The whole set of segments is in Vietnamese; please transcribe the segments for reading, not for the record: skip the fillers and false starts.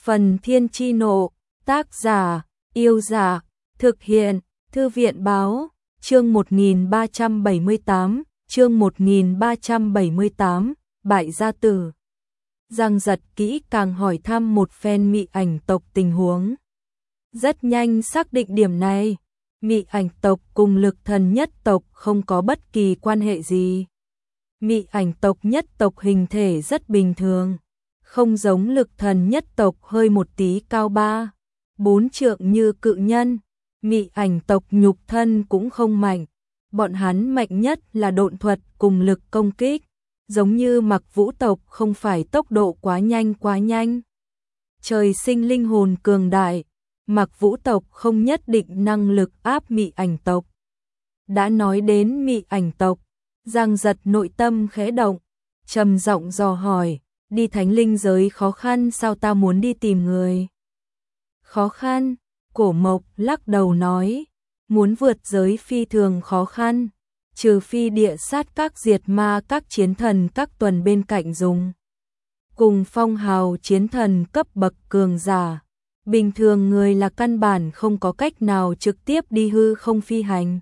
Phần Thiên Chi Nộ, tác giả, Yêu Giả, thực hiện, Thư viện Báo, chương 1378, Bại Gia Tử. Giang Giật kỹ càng hỏi thăm một phen Mị Ảnh tộc tình huống. Rất nhanh xác định điểm này, Mị Ảnh tộc cùng Lực Thần nhất tộc không có bất kỳ quan hệ gì. Mị Ảnh tộc nhất tộc hình thể rất bình thường, không giống Lực Thần nhất tộc hơi một tí cao 3-4 trượng như cự nhân. Mị Ảnh tộc nhục thân cũng không mạnh, bọn hắn mạnh nhất là độn thuật cùng lực công kích, giống như Mặc Vũ tộc không phải tốc độ quá nhanh. Trời sinh linh hồn cường đại, Mặc Vũ tộc không nhất định năng lực áp Mị Ảnh tộc. Đã nói đến Mị Ảnh tộc, Giang Giật nội tâm khẽ động, trầm giọng dò hỏi, đi thánh linh giới khó khăn sao, ta muốn đi tìm người. Khó khăn? Cổ Mộc lắc đầu nói, muốn vượt giới phi thường khó khăn, trừ phi địa sát các diệt ma các chiến thần các tuần bên cạnh dùng. Cùng phong hào chiến thần cấp bậc cường giả, bình thường người là căn bản không có cách nào trực tiếp đi hư không phi hành.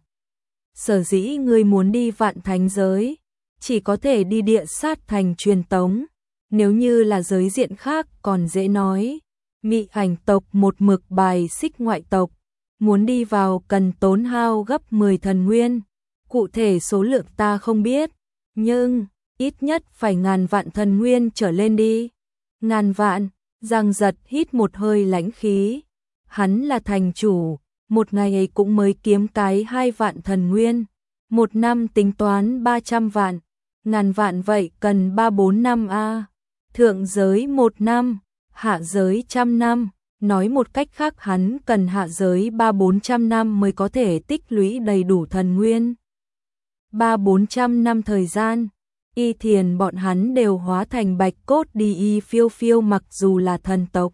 Sở dĩ người muốn đi vạn thánh giới, chỉ có thể đi địa sát thành truyền tống, nếu như là giới diện khác còn dễ nói. Mị Ảnh tộc một mực bài xích ngoại tộc, muốn đi vào cần tốn hao gấp 10 thần nguyên, cụ thể số lượng ta không biết, nhưng ít nhất phải 1000 vạn thần nguyên trở lên đi. 1000 vạn, Giang Giật hít một hơi lãnh khí, hắn là thành chủ, một ngày ấy cũng mới kiếm cái 2 vạn thần nguyên, một năm tính toán 300 vạn, 1000 vạn vậy cần 3-4 năm a. Thượng giới 1 năm, hạ giới 100 năm, nói một cách khác hắn cần hạ giới 300-400 năm mới có thể tích lũy đầy đủ thần nguyên. 300-400 năm thời gian, Y Thiền bọn hắn đều hóa thành bạch cốt đi Y Phiêu Phiêu, mặc dù là thần tộc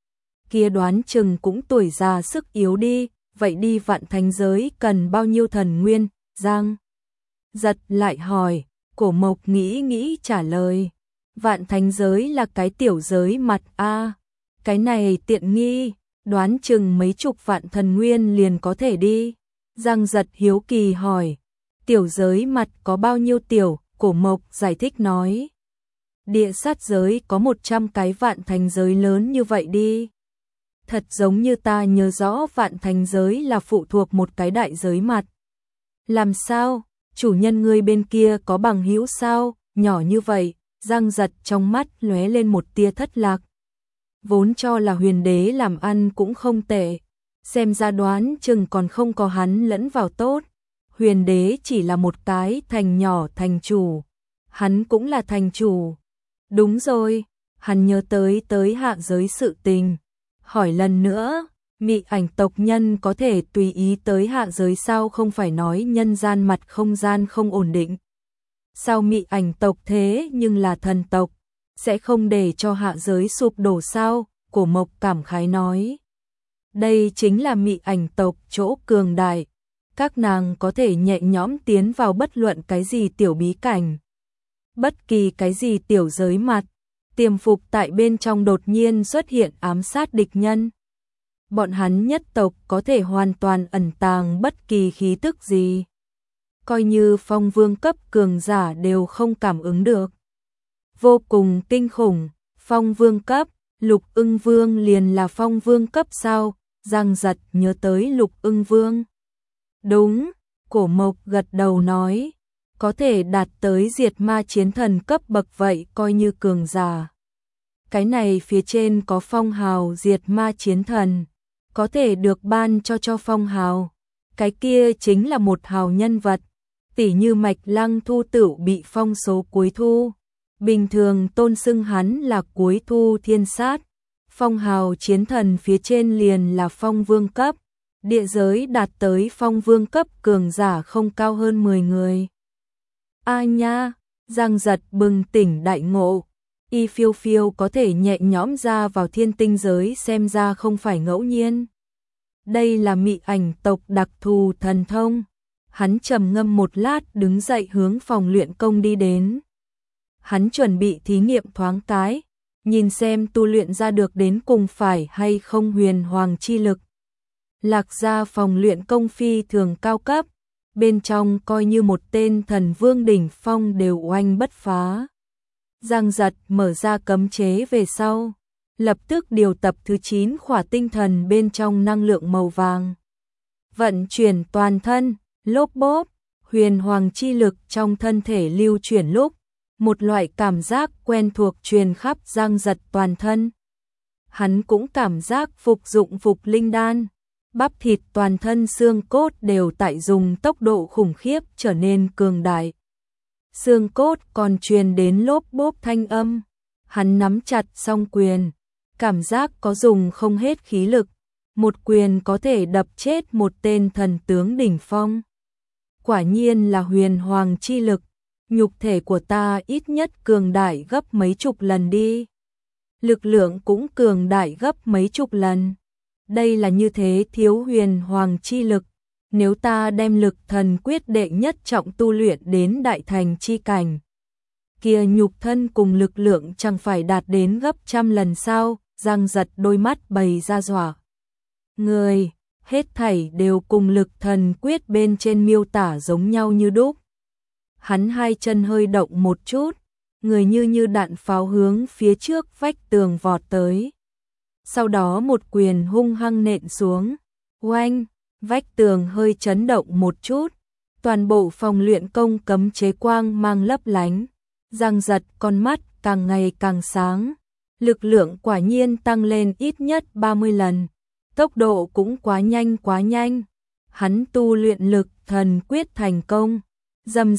kia đoán chừng cũng tuổi già sức yếu đi, vậy đi vạn thánh giới cần bao nhiêu thần nguyên? Giang Giật lại hỏi, Cổ Mộc nghĩ trả lời, vạn thánh giới là cái tiểu giới mặt a, cái này tiện nghi, đoán chừng mấy chục vạn thần nguyên liền có thể đi. Giang Giật hiếu kỳ hỏi, tiểu giới mặt có bao nhiêu tiểu? Cổ Mộc giải thích nói, địa sát giới có 100 cái vạn thánh giới lớn như vậy đi. Thật giống như ta nhớ rõ vạn thánh giới là phụ thuộc một cái đại giới mặt. Làm sao? Chủ nhân ngươi bên kia có bằng hữu sao? Nhỏ như vậy. Giang Giật trong mắt lóe lên một tia thất lạc. Vốn cho là Huyền Đế làm ăn cũng không tệ, xem ra đoán chừng còn không có hắn lẫn vào tốt. Huyền Đế chỉ là một cái thành nhỏ thành chủ, hắn cũng là thành chủ. Đúng rồi, hắn nhớ tới hạ giới sự tình, hỏi lần nữa, Mị Ảnh tộc nhân có thể tùy ý tới hạ giới sao, không phải nói nhân gian mặt không gian không ổn định. Sao Mị Ảnh tộc thế nhưng là thần tộc, sẽ không để cho hạ giới sụp đổ sao? Cổ Mộc cảm khái nói. Đây chính là Mị Ảnh tộc chỗ cường đại, các nàng có thể nhẹ nhõm tiến vào bất luận cái gì tiểu bí cảnh, bất kỳ cái gì tiểu giới mặt, tiềm phục tại bên trong đột nhiên xuất hiện ám sát địch nhân. Bọn hắn nhất tộc có thể hoàn toàn ẩn tàng bất kỳ khí tức gì, coi như phong vương cấp cường giả đều không cảm ứng được. Vô cùng kinh khủng, phong vương cấp, Lục Ưng Vương liền là phong vương cấp sao? Giang Giật nhớ tới Lục Ưng Vương. Đúng, Cổ Mộc gật đầu nói, có thể đạt tới diệt ma chiến thần cấp bậc vậy coi như cường giả. Cái này phía trên có phong hào diệt ma chiến thần, có thể được ban cho phong hào. Cái kia chính là một hào nhân vật, tỉ như Mạch Lăng Thu Tửu bị phong số cuối thu, bình thường tôn xưng hắn là cuối thu thiên sát. Phong hào chiến thần phía trên liền là phong vương cấp, địa giới đạt tới phong vương cấp cường giả không cao hơn 10 người. A nha, Giang Giật bừng tỉnh đại ngộ, Y Phiêu Phiêu có thể nhẹ nhõm ra vào thiên tinh giới xem ra không phải ngẫu nhiên. Đây là Mị Ảnh tộc đặc thù thần thông. Hắn trầm ngâm một lát đứng dậy hướng phòng luyện công đi đến. Hắn chuẩn bị thí nghiệm thoáng cái, nhìn xem tu luyện ra được đến cùng phải hay không huyền hoàng chi lực. Lạc Gia phòng luyện công phi thường cao cấp, bên trong coi như một tên thần vương đỉnh phong đều oanh bất phá. Giang Giật mở ra cấm chế về sau, lập tức điều tập thứ 9 khỏa tinh thần bên trong năng lượng màu vàng. Vận chuyển toàn thân, lốp bốp, huyền hoàng chi lực trong thân thể lưu chuyển lúc, một loại cảm giác quen thuộc truyền khắp Giang Giật toàn thân. Hắn cũng cảm giác phục dụng phục linh đan, bắp thịt toàn thân xương cốt đều tại dùng tốc độ khủng khiếp trở nên cường đại. Xương cốt còn truyền đến lốp bốp thanh âm, hắn nắm chặt song quyền, cảm giác có dùng không hết khí lực, một quyền có thể đập chết một tên thần tướng đỉnh phong. Quả nhiên là huyền hoàng chi lực, nhục thể của ta ít nhất cường đại gấp mấy chục lần đi. Lực lượng cũng cường đại gấp mấy chục lần. Đây là như thế thiếu huyền hoàng chi lực, nếu ta đem lực thần quyết đệ nhất trọng tu luyện đến đại thành chi cảnh, kia nhục thân cùng lực lượng chẳng phải đạt đến gấp trăm lần sao? Giang Giật đôi mắt bày ra dọa người, hết thảy đều cùng lực thần quyết bên trên miêu tả giống nhau như đúc. Hắn hai chân hơi động một chút, người như đạn pháo hướng phía trước vách tường vọt tới. Sau đó một quyền hung hăng nện xuống, oanh, vách tường hơi chấn động một chút, toàn bộ phòng luyện công cấm chế quang mang lấp lánh. Giang Giật con mắt càng ngày càng sáng, lực lượng quả nhiên tăng lên ít nhất 30 lần, tốc độ cũng quá nhanh. Hắn tu luyện lực thần quyết thành công, rầm,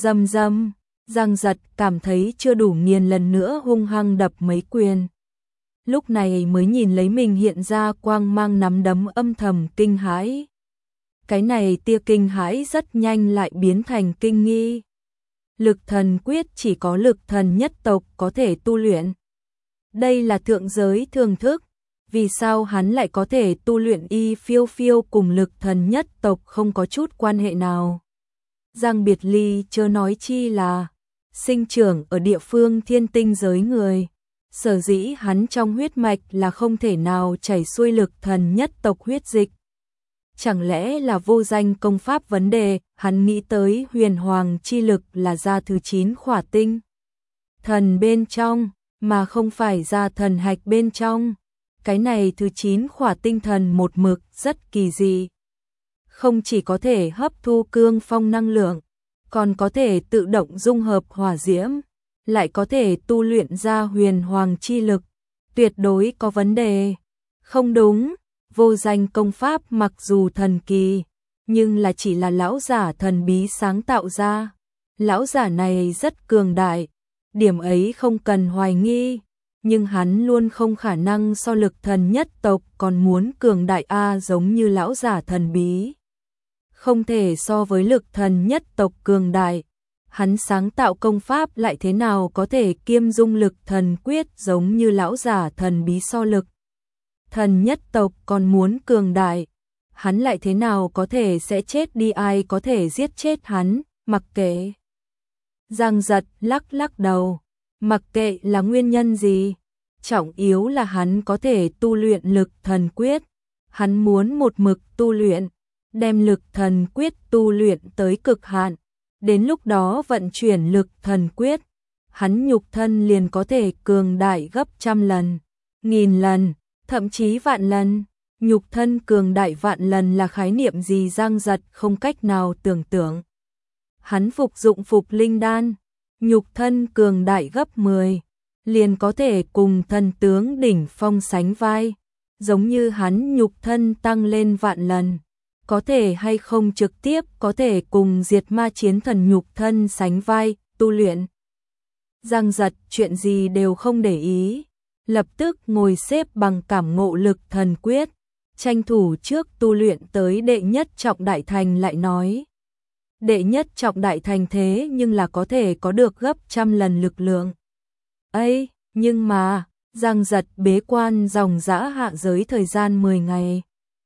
Giang Giật cảm thấy chưa đủ nghiền lần nữa hung hăng đập mấy quyền. Lúc này mới nhìn lấy mình hiện ra quang mang nắm đấm âm thầm kinh hãi. Cái này tia kinh hãi rất nhanh lại biến thành kinh nghi. Lực thần quyết chỉ có lực thần nhất tộc có thể tu luyện. Đây là thượng giới thường thức, vì sao hắn lại có thể tu luyện y phiêu phiêu cùng lực thần nhất tộc không có chút quan hệ nào. Giang Biệt Ly chớ nói chi là sinh trưởng ở địa phương thiên tinh giới người. Sở dĩ hắn trong huyết mạch là không thể nào chảy xuôi lực thần nhất tộc huyết dịch. Chẳng lẽ là vô danh công pháp vấn đề, hắn nghĩ tới huyền hoàng chi lực là ra thứ 9 khỏa tinh thần bên trong, mà không phải ra thần hạch bên trong. Cái này thứ 9 khỏa tinh thần một mực rất kỳ dị. Không chỉ có thể hấp thu cương phong năng lượng, còn có thể tự động dung hợp hỏa diễm, lại có thể tu luyện ra huyền hoàng chi lực, tuyệt đối có vấn đề. Không đúng, vô danh công pháp mặc dù thần kỳ, nhưng là chỉ là lão giả thần bí sáng tạo ra. Lão giả này rất cường đại, điểm ấy không cần hoài nghi, nhưng hắn luôn không khả năng so lực thần nhất tộc còn muốn cường đại giống như lão giả thần bí. Không thể so với lực thần nhất tộc cường đại. Hắn sáng tạo công pháp lại thế nào có thể kiêm dung lực thần quyết giống như lão giả thần bí so lực thần nhất tộc còn muốn cường đại. Hắn lại thế nào có thể sẽ chết đi, ai có thể giết chết hắn, mặc kệ. Giang Giật lắc đầu, mặc kệ là nguyên nhân gì, trọng yếu là hắn có thể tu luyện lực thần quyết. Hắn muốn một mực tu luyện, đem lực thần quyết tu luyện tới cực hạn. Đến lúc đó vận chuyển lực thần quyết, hắn nhục thân liền có thể cường đại gấp trăm lần, nghìn lần, thậm chí vạn lần. Nhục thân cường đại vạn lần là khái niệm gì Giang Giật không cách nào tưởng tượng. Hắn phục dụng phục linh đan, nhục thân cường đại gấp 10, liền có thể cùng thần tướng đỉnh phong sánh vai. Giống như hắn nhục thân tăng lên vạn lần, có thể hay không trực tiếp có thể cùng diệt ma chiến thần nhục thân sánh vai, tu luyện. Giang Giật chuyện gì đều không để ý, lập tức ngồi xếp bằng cảm ngộ lực thần quyết, tranh thủ trước tu luyện tới đệ nhất trọng đại thành lại nói. Đệ nhất trọng đại thành thế nhưng là có thể có được gấp trăm lần lực lượng. Ấy, nhưng mà, Giang Giật bế quan dòng dã hạ giới thời gian 10 ngày.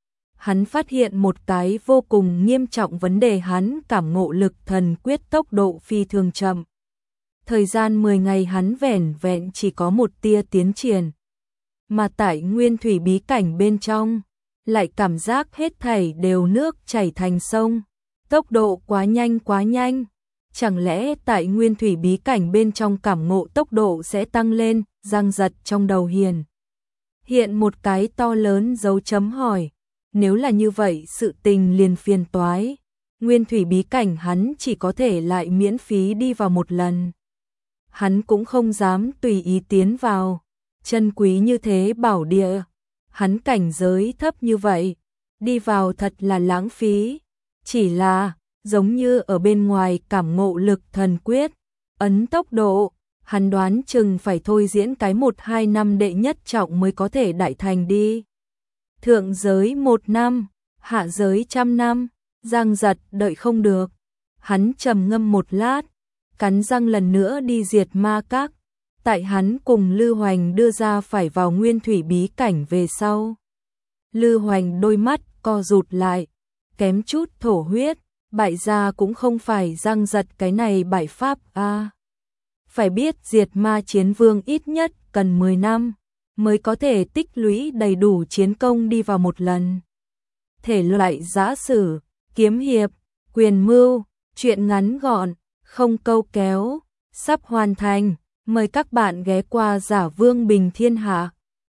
Hắn phát hiện một cái vô cùng nghiêm trọng vấn đề, hắn cảm ngộ lực thần quyết tốc độ phi thường chậm. Thời gian 10 ngày hắn vẻn vẹn chỉ có một tia tiến triển. Mà tại nguyên thủy bí cảnh bên trong, lại cảm giác hết thảy đều nước chảy thành sông. Tốc độ quá nhanh quá nhanh. Chẳng lẽ tại nguyên thủy bí cảnh bên trong cảm ngộ tốc độ sẽ tăng lên, Giang Giật trong đầu hiện một cái to lớn dấu chấm hỏi. Nếu là như vậy sự tình liền phiền toái. Nguyên thủy bí cảnh hắn chỉ có thể lại miễn phí đi vào một lần. Hắn cũng không dám tùy ý tiến vào. Chân quý như thế bảo địa. Hắn cảnh giới thấp như vậy. Đi vào thật là lãng phí. Chỉ là, giống như ở bên ngoài cảm ngộ lực thần quyết. Ấn tốc độ. Hắn đoán chừng phải thôi diễn cái 1-2 năm đệ nhất trọng mới có thể đại thành đi. Thượng giới 1 năm, hạ giới 100 năm, Giang Giật đợi không được. Hắn trầm ngâm một lát, cắn răng lần nữa đi diệt ma các. Tại hắn cùng Lư Hoành đưa ra phải vào nguyên thủy bí cảnh về sau. Lư Hoành đôi mắt co rụt lại, kém chút thổ huyết, bại gia cũng không phải Giang Giật cái này bại pháp a. Phải biết diệt ma chiến vương ít nhất cần 10 năm mới có thể tích lũy đầy đủ chiến công đi vào một lần. Thể loại giã sử, kiếm hiệp, quyền mưu, truyện ngắn gọn, không câu kéo, sắp hoàn thành. Mời các bạn ghé qua Giả Vương Bình Thiên Hạ.